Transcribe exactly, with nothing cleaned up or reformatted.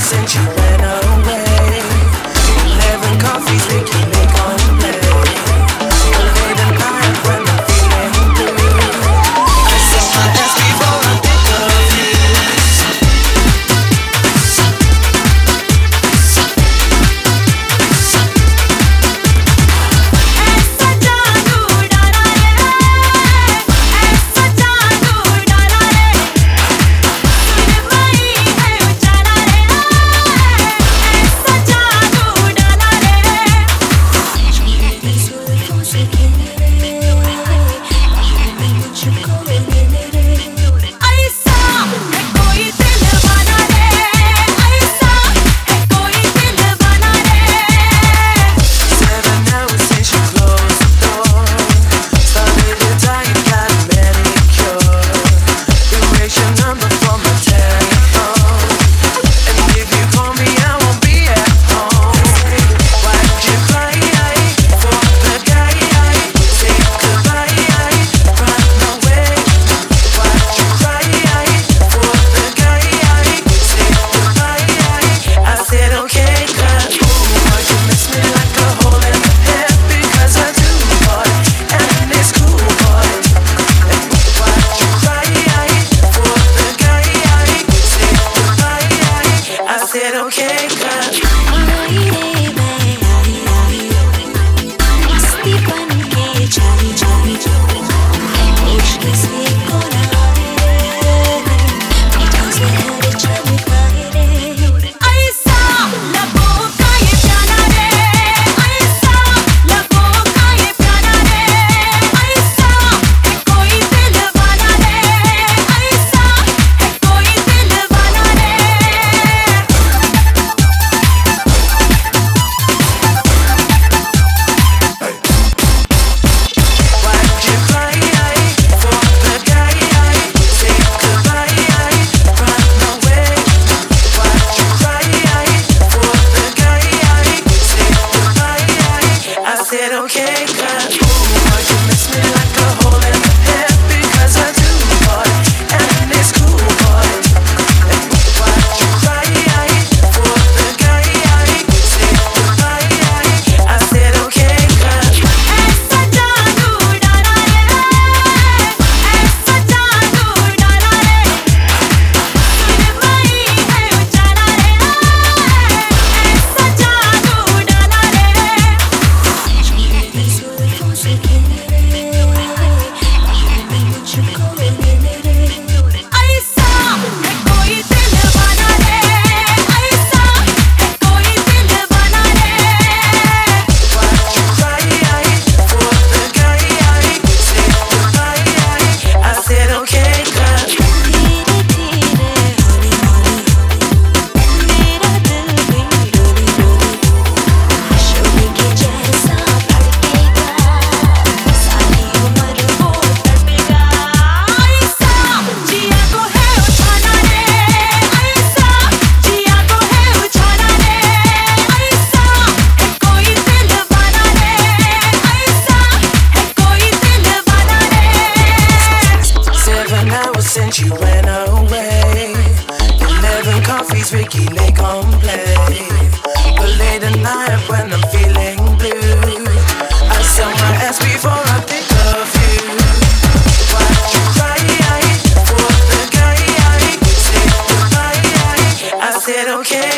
since you went away. Eleven coffees make you make on play. A late at night when I'm feeling blue. I saw my ass before I think of you. ऐसा जादू डाला रे, ऐसा जादू डाला रे, सुन वही है उजाला रे, ऐसा जादू डाला रे। मेरी जुल्फों से खेले रे, मैं मुझको मिले रे। ऐसा है कोई दिलवाना रे, ऐसा है कोई दिलवाना रे। Seven hours since you closed the door. Started to die, you got a manicure. Erase your number from my telephone. And if you call me, I won't be at home. Why'd you cry for the guy? Say goodbye, run away. Why'd you cry for the guy? Say goodbye. I said okay, 'cause ooh, you miss me like a hole in the head, because I do, boy, and it's cool, boy. And why'd you cry for the guy? Say goodbye. I said okay, 'cause मस्ती बन के जानी जानी मुश्किल से कोना रे, मीठा जहर चमकाए रे। ऐसा लबों का ये प्याला रे, ऐसा लबों का ये प्याला रे, ऐसा है कोई दिलवाना रे, ऐसा है कोई दिलवाना रे। Why'd you cry for the guy? Say goodbye, run away. Why'd you cry for the guy? Say goodbye. I said okay, 'cause ooh, you miss me like a hole in the head, because I do, boy, and it's cool, boy. And why'd you cry for the guy? Say goodbye. I said okay, 'cause ऐसा जादू डाला रे, ऐसा जादू डाला रे, सुन वही है उजाला रे, ऐसा जादू डाला रे। मेरी जुल्फों से खेले रे, मैं मुझको मिले रे। ऐसा है कोई दिलवाना रे, ऐसा है कोई दिलवाना रे। Why'd you cry for the guy? Say goodbye. I said okay, 'cause धीरे धीरे हौली हौली मेरा दिल भी डोली डोली शोले के जैसा धड़केगा, सारी उम्र वो तड़पेगा। ऐसा जिया को है उठाना रे, ऐसा जिया को है उठाना रे, ऐसा है कोई दिलवाना रे, ऐसा है कोई दिलवाना रे। Seven hours since you went away. Eleven coffees, Ricky Lake on play. But late at night when I'm feeling blue, I sell my ass before I think of you. Why'd you cry for the guy? Say goodbye. I said okay,